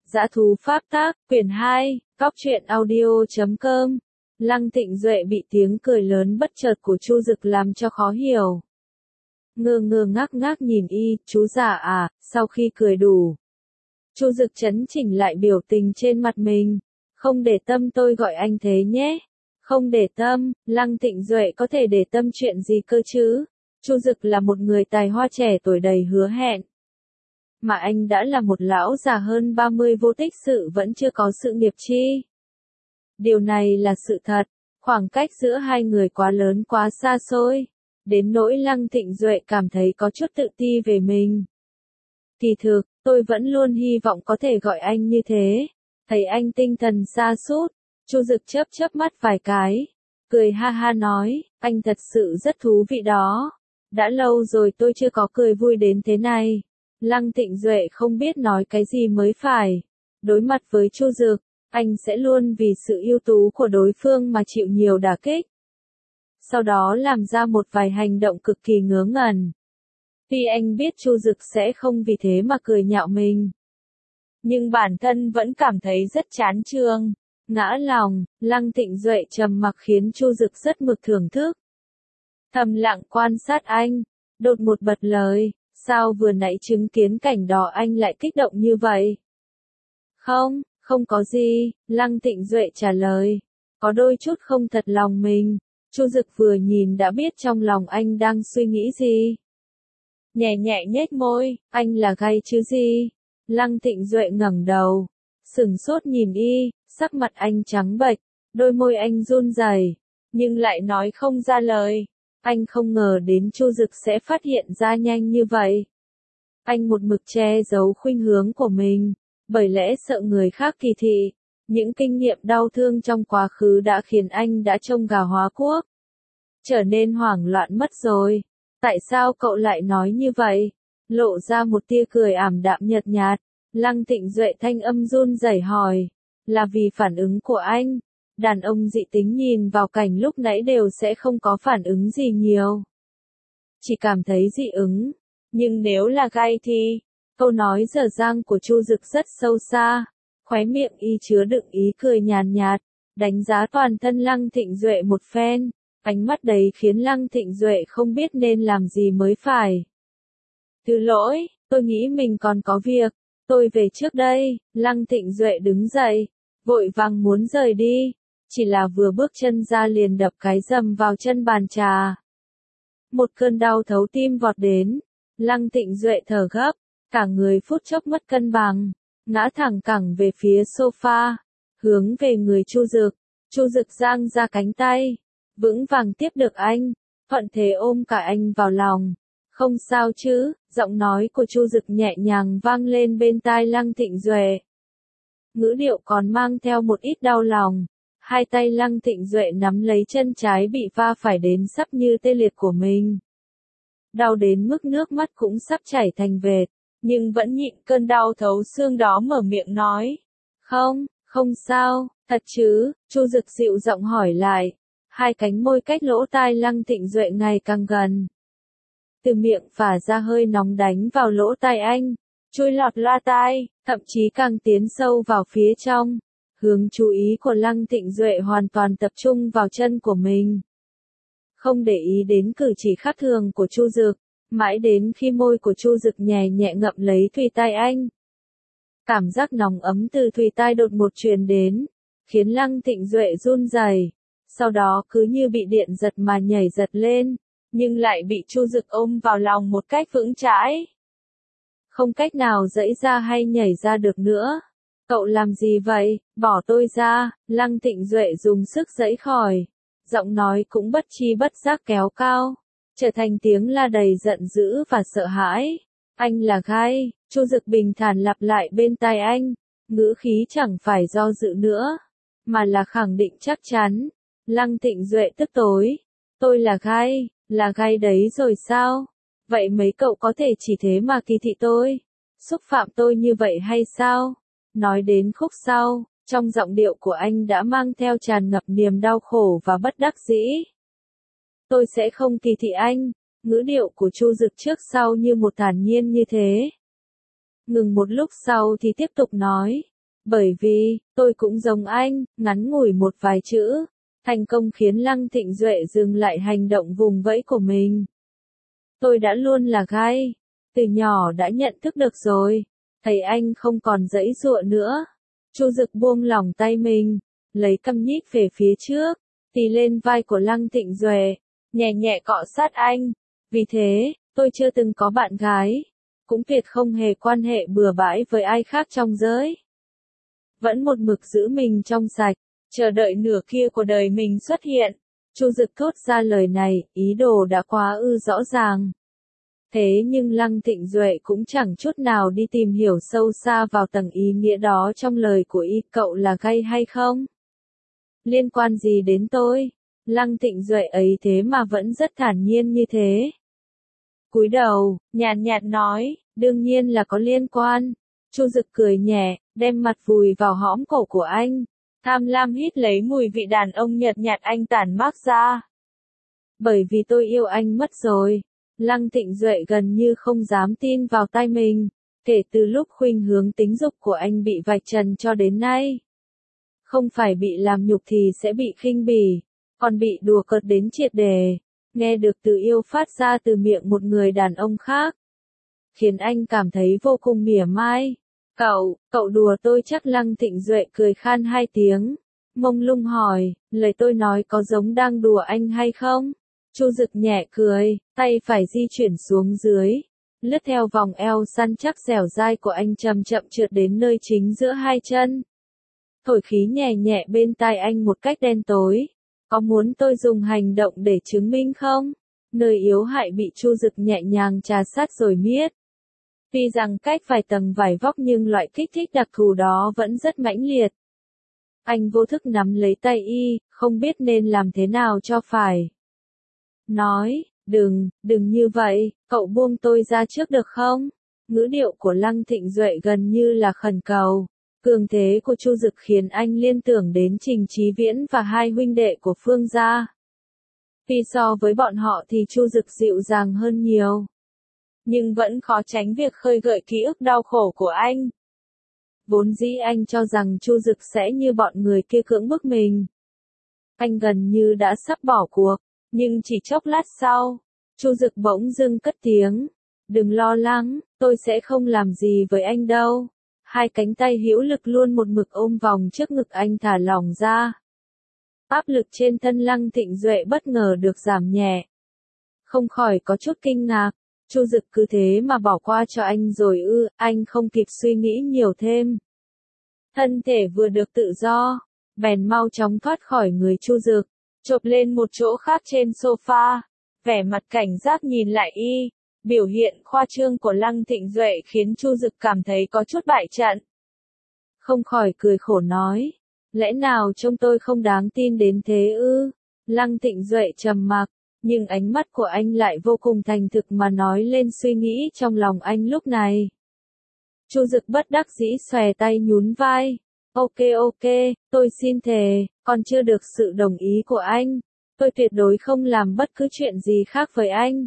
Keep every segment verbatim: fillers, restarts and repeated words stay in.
Dã thú pháp tác, quyển hai, cóc truyện audio chấm com. Lăng Thịnh Duệ bị tiếng cười lớn bất chợt của Chu Dực làm cho khó hiểu. Ngơ ngơ ngác ngác nhìn y, chú già à, sau khi cười đủ. Chu Dực chấn chỉnh lại biểu tình trên mặt mình. Không để tâm tôi gọi anh thế nhé. Không để tâm, Lăng Thịnh Duệ có thể để tâm chuyện gì cơ chứ? Chu Dực là một người tài hoa trẻ tuổi đầy hứa hẹn. Mà anh đã là một lão già hơn ba mươi vô tích sự vẫn chưa có sự nghiệp chi. Điều này là sự thật, khoảng cách giữa hai người quá lớn quá xa xôi, đến nỗi Lăng Thịnh Duệ cảm thấy có chút tự ti về mình. Kỳ thực, tôi vẫn luôn hy vọng có thể gọi anh như thế, thấy anh tinh thần sa sút. Chu Dực chớp chớp mắt vài cái, cười ha ha nói, anh thật sự rất thú vị đó. Đã lâu rồi tôi chưa có cười vui đến thế này. Lăng Thịnh Duệ không biết nói cái gì mới phải. Đối mặt với Chu Dực, anh sẽ luôn vì sự ưu tú của đối phương mà chịu nhiều đả kích. Sau đó làm ra một vài hành động cực kỳ ngớ ngẩn. Tuy anh biết Chu Dực sẽ không vì thế mà cười nhạo mình, nhưng bản thân vẫn cảm thấy rất chán chường, ngã lòng. Lăng Thịnh Duệ trầm mặc khiến Chu Dực rất mực thưởng thức. Thầm lặng quan sát anh, đột một bật lời. Sao vừa nãy chứng kiến cảnh đó anh lại kích động như vậy? Không, không có gì, Lăng Thịnh Duệ trả lời. Có đôi chút không thật lòng mình. Chu Dực vừa nhìn đã biết trong lòng anh đang suy nghĩ gì. Nhẹ nhẹ nhếch môi, anh là gay chứ gì? Lăng Thịnh Duệ ngẩng đầu, sửng sốt nhìn y, sắc mặt anh trắng bệch, đôi môi anh run rẩy, nhưng lại nói không ra lời. Anh không ngờ đến Chu Dực sẽ phát hiện ra nhanh như vậy. Anh một mực che giấu khuynh hướng của mình, bởi lẽ sợ người khác kỳ thị. Những kinh nghiệm đau thương trong quá khứ đã khiến anh đã trông gà hóa quốc. Trở nên hoảng loạn mất rồi. Tại sao cậu lại nói như vậy? Lộ ra một tia cười ảm đạm nhợt nhạt. Lăng Thịnh Duệ thanh âm run rẩy hỏi. Là vì phản ứng của anh. Đàn ông dị tính nhìn vào cảnh lúc nãy đều sẽ không có phản ứng gì nhiều. Chỉ cảm thấy dị ứng. Nhưng nếu là gay thì, câu nói dở dang của Chu Dực rất sâu xa. Khóe miệng y chứa đựng ý cười nhàn nhạt, đánh giá toàn thân Lăng Thịnh Duệ một phen. Ánh mắt đấy khiến Lăng Thịnh Duệ không biết nên làm gì mới phải. Thứ lỗi, tôi nghĩ mình còn có việc. Tôi về trước đây. Lăng Thịnh Duệ đứng dậy, vội vàng muốn rời đi. Chỉ là vừa bước chân ra liền đập cái dầm vào chân bàn trà. Một cơn đau thấu tim vọt đến. Lăng Thịnh Duệ thở gấp, cả người phút chốc mất cân bằng, ngã thẳng cẳng về phía sofa, hướng về người Chu Dực. Chu Dực giang ra cánh tay, vững vàng tiếp được anh, thuận thế ôm cả anh vào lòng. Không sao chứ? Giọng nói của Chu Dực nhẹ nhàng vang lên bên tai Lăng Thịnh Duệ. Ngữ điệu còn mang theo một ít đau lòng. Hai tay Lăng Thịnh Duệ nắm lấy chân trái bị va phải đến sắp như tê liệt của mình. Đau đến mức nước mắt cũng sắp chảy thành vệt, nhưng vẫn nhịn cơn đau thấu xương đó mở miệng nói. Không, không sao, thật chứ? Chu Dực dịu giọng hỏi lại. Hai cánh môi cách lỗ tai Lăng Thịnh Duệ ngày càng gần. Từ miệng phả ra hơi nóng đánh vào lỗ tai anh, chui lọt loa tai, thậm chí càng tiến sâu vào phía trong. Hướng chú ý của Lăng Thịnh Duệ hoàn toàn tập trung vào chân của mình. Không để ý đến cử chỉ khác thường của Chu Dực, mãi đến khi môi của Chu Dực nhẹ nhẹ ngậm lấy thùy tai anh. Cảm giác nóng ấm từ thùy tai đột ngột truyền đến, khiến Lăng Thịnh Duệ run rẩy, sau đó cứ như bị điện giật mà nhảy giật lên, nhưng lại bị Chu Dực ôm vào lòng một cách vững chãi. Không cách nào giãy ra hay nhảy ra được nữa. Cậu làm gì vậy? Bỏ tôi ra. Lăng Thịnh Duệ dùng sức giãy khỏi. Giọng nói cũng bất chi bất giác kéo cao, trở thành tiếng la đầy giận dữ và sợ hãi. Anh là gay. Chu Dực bình thản lặp lại bên tai anh, ngữ khí chẳng phải do dự nữa, mà là khẳng định chắc chắn. Lăng Thịnh Duệ tức tối. Tôi là gay, là gay đấy rồi sao? Vậy mấy cậu có thể chỉ thế mà kỳ thị tôi, xúc phạm tôi như vậy hay sao? Nói đến khúc sau, trong giọng điệu của anh đã mang theo tràn ngập niềm đau khổ và bất đắc dĩ. Tôi sẽ không kỳ thị anh. Ngữ điệu của Chu Dực trước sau như một thản nhiên như thế. Ngừng một lúc sau thì tiếp tục nói. Bởi vì, tôi cũng giống anh, ngắn ngủi một vài chữ, thành công khiến Lăng Thịnh Duệ dừng lại hành động vùng vẫy của mình. Tôi đã luôn là gai, từ nhỏ đã nhận thức được rồi, thấy anh không còn giãy giụa nữa. Chu Dực buông lỏng tay mình, lấy cằm nhích về phía trước, tì lên vai của Lăng Thịnh Duệ, nhẹ nhẹ cọ sát anh. Vì thế, tôi chưa từng có bạn gái, cũng tuyệt không hề quan hệ bừa bãi với ai khác trong giới. Vẫn một mực giữ mình trong sạch, chờ đợi nửa kia của đời mình xuất hiện. Chu Dực thốt ra lời này, ý đồ đã quá ư rõ ràng. Thế nhưng Lăng Thịnh Duệ cũng chẳng chút nào đi tìm hiểu sâu xa vào tầng ý nghĩa đó trong lời của y, cậu là gay hay không? Liên quan gì đến tôi? Lăng Thịnh Duệ ấy thế mà vẫn rất thản nhiên như thế. Cúi đầu, nhàn nhạt nói, đương nhiên là có liên quan. Chu Dực cười nhẹ, đem mặt vùi vào hõm cổ của anh, tham lam hít lấy mùi vị đàn ông nhợt nhạt anh tản mát ra. Bởi vì tôi yêu anh mất rồi. Lăng Thịnh Duệ gần như không dám tin vào tai mình, kể từ lúc khuynh hướng tính dục của anh bị vạch trần cho đến nay. Không phải bị làm nhục thì sẽ bị khinh bỉ, còn bị đùa cợt đến triệt đề, nghe được từ yêu phát ra từ miệng một người đàn ông khác. Khiến anh cảm thấy vô cùng mỉa mai. Cậu, cậu đùa tôi chắc? Lăng Thịnh Duệ cười khan hai tiếng, mông lung hỏi, lời tôi nói có giống đang đùa anh hay không? Chu Dực nhẹ cười, tay phải di chuyển xuống dưới, lướt theo vòng eo săn chắc dẻo dai của anh chậm chậm trượt đến nơi chính giữa hai chân. Thổi khí nhẹ nhẹ bên tai anh một cách đen tối. Có muốn tôi dùng hành động để chứng minh không? Nơi yếu hại bị Chu Dực nhẹ nhàng trà sát rồi miết. Tuy rằng cách vài tầng vải vóc nhưng loại kích thích đặc thù đó vẫn rất mãnh liệt. Anh vô thức nắm lấy tay y, không biết nên làm thế nào cho phải. Nói, đừng, đừng như vậy, cậu buông tôi ra trước được không? Ngữ điệu của Lăng Thịnh Duệ gần như là khẩn cầu. Cường thế của Chu Dực khiến anh liên tưởng đến Trình Chí Viễn và hai huynh đệ của Phương gia. Vì so với bọn họ thì Chu Dực dịu dàng hơn nhiều. Nhưng vẫn khó tránh việc khơi gợi ký ức đau khổ của anh. Vốn dĩ anh cho rằng Chu Dực sẽ như bọn người kia cưỡng bức mình. Anh gần như đã sắp bỏ cuộc, nhưng chỉ chốc lát sau, Chu Dực bỗng dưng cất tiếng, đừng lo lắng, tôi sẽ không làm gì với anh đâu. Hai cánh tay hữu lực luôn một mực ôm vòng trước ngực anh thả lỏng ra. Áp lực trên thân Lăng Thịnh Duệ bất ngờ được giảm nhẹ. Không khỏi có chút kinh ngạc, Chu Dực cứ thế mà bỏ qua cho anh rồi ư? Anh không kịp suy nghĩ nhiều thêm. Thân thể vừa được tự do, bèn mau chóng thoát khỏi người Chu Dực, chộp lên một chỗ khác trên sofa, vẻ mặt cảnh giác nhìn lại y. Biểu hiện khoa trương của Lăng Thịnh Duệ khiến Chu Dực cảm thấy có chút bại trận. Không khỏi cười khổ nói, lẽ nào trông tôi không đáng tin đến thế ư? Lăng Thịnh Duệ trầm mặc, nhưng ánh mắt của anh lại vô cùng thành thực mà nói lên suy nghĩ trong lòng anh lúc này. Chu Dực bất đắc dĩ xòe tay nhún vai. Ok ok, tôi xin thề, còn chưa được sự đồng ý của anh, tôi tuyệt đối không làm bất cứ chuyện gì khác với anh.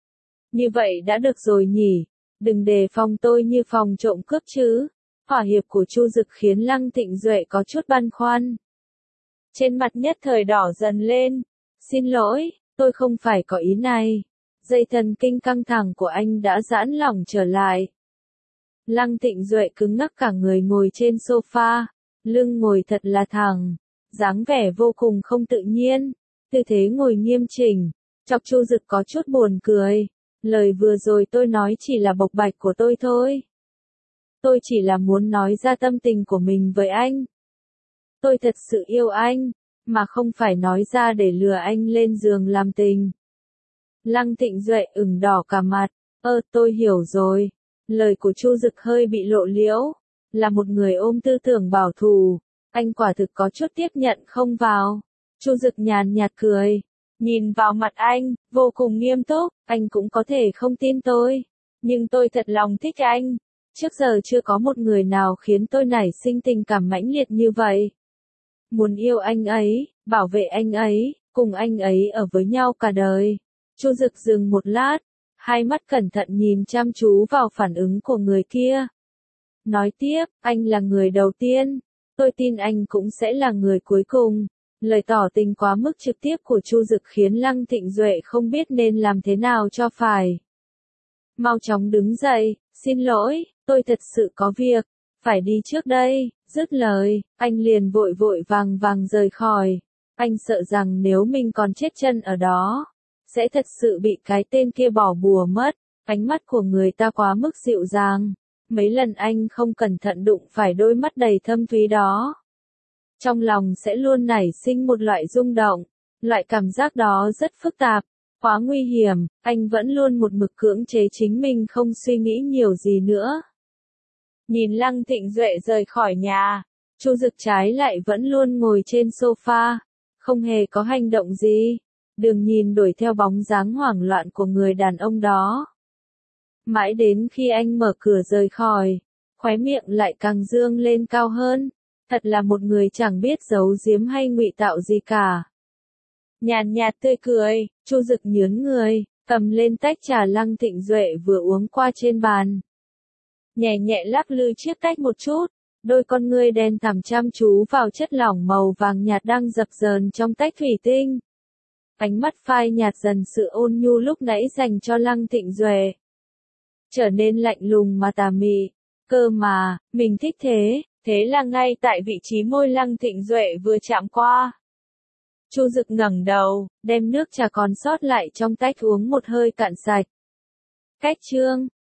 Như vậy đã được rồi nhỉ, đừng đề phòng tôi như phòng trộm cướp chứ. Thỏa hiệp của Chu Dực khiến Lăng Thịnh Duệ có chút băn khoăn. Trên mặt nhất thời đỏ dần lên. Xin lỗi, tôi không phải có ý này. Dây thần kinh căng thẳng của anh đã giãn lỏng trở lại. Lăng Thịnh Duệ cứng ngắc cả người ngồi trên sofa, lưng ngồi thật là thẳng, dáng vẻ vô cùng không tự nhiên, tư thế ngồi nghiêm chỉnh, chọc Chu Dực có chút buồn cười. Lời vừa rồi tôi nói chỉ là bộc bạch của tôi thôi. Tôi chỉ là muốn nói ra tâm tình của mình với anh. Tôi thật sự yêu anh, mà không phải nói ra để lừa anh lên giường làm tình. Lăng Thịnh Duệ ửng đỏ cả mặt. Ơ, tôi hiểu rồi. Lời của Chu Dực hơi bị lộ liễu. Là một người ôm tư tưởng bảo thủ, anh quả thực có chút tiếp nhận không vào. Chu Dực nhàn nhạt cười. Nhìn vào mặt anh, vô cùng nghiêm túc, anh cũng có thể không tin tôi. Nhưng tôi thật lòng thích anh. Trước giờ chưa có một người nào khiến tôi nảy sinh tình cảm mãnh liệt như vậy. Muốn yêu anh ấy, bảo vệ anh ấy, cùng anh ấy ở với nhau cả đời. Chu Dực dừng một lát, hai mắt cẩn thận nhìn chăm chú vào phản ứng của người kia. Nói tiếp, anh là người đầu tiên, tôi tin anh cũng sẽ là người cuối cùng. Lời tỏ tình quá mức trực tiếp của Chu Dực khiến Lăng Thịnh Duệ không biết nên làm thế nào cho phải. Mau chóng đứng dậy, xin lỗi, tôi thật sự có việc, phải đi trước đây, dứt lời, anh liền vội vội vàng vàng rời khỏi. Anh sợ rằng nếu mình còn chết chân ở đó, sẽ thật sự bị cái tên kia bỏ bùa mất. Ánh mắt của người ta quá mức dịu dàng, mấy lần anh không cẩn thận đụng phải đôi mắt đầy thâm thúy đó. Trong lòng sẽ luôn nảy sinh một loại rung động, loại cảm giác đó rất phức tạp, quá nguy hiểm, anh vẫn luôn một mực cưỡng chế chính mình không suy nghĩ nhiều gì nữa. Nhìn Lăng Thịnh Duệ rời khỏi nhà, Chu Dực trái lại vẫn luôn ngồi trên sofa, không hề có hành động gì, đừng nhìn đuổi theo bóng dáng hoảng loạn của người đàn ông đó. Mãi đến khi anh mở cửa rời khỏi, khóe miệng lại càng dương lên cao hơn, thật là một người chẳng biết giấu giếm hay ngụy tạo gì cả. Nhàn nhạt tươi cười, Chu Dực nhướng người, cầm lên tách trà Lăng Thịnh Duệ vừa uống qua trên bàn. Nhẹ nhẹ lắc lư chiếc tách một chút, đôi con ngươi đen thẳm chăm chú vào chất lỏng màu vàng nhạt đang dập dờn trong tách thủy tinh. Ánh mắt phai nhạt dần sự ôn nhu lúc nãy dành cho Lăng Thịnh Duệ, trở nên lạnh lùng mà tà mị. Cơ mà, mình thích thế, thế là ngay tại vị trí môi Lăng Thịnh Duệ vừa chạm qua. Chu Dực ngẩng đầu, đem nước trà còn sót lại trong tách uống một hơi cạn sạch. Cách chương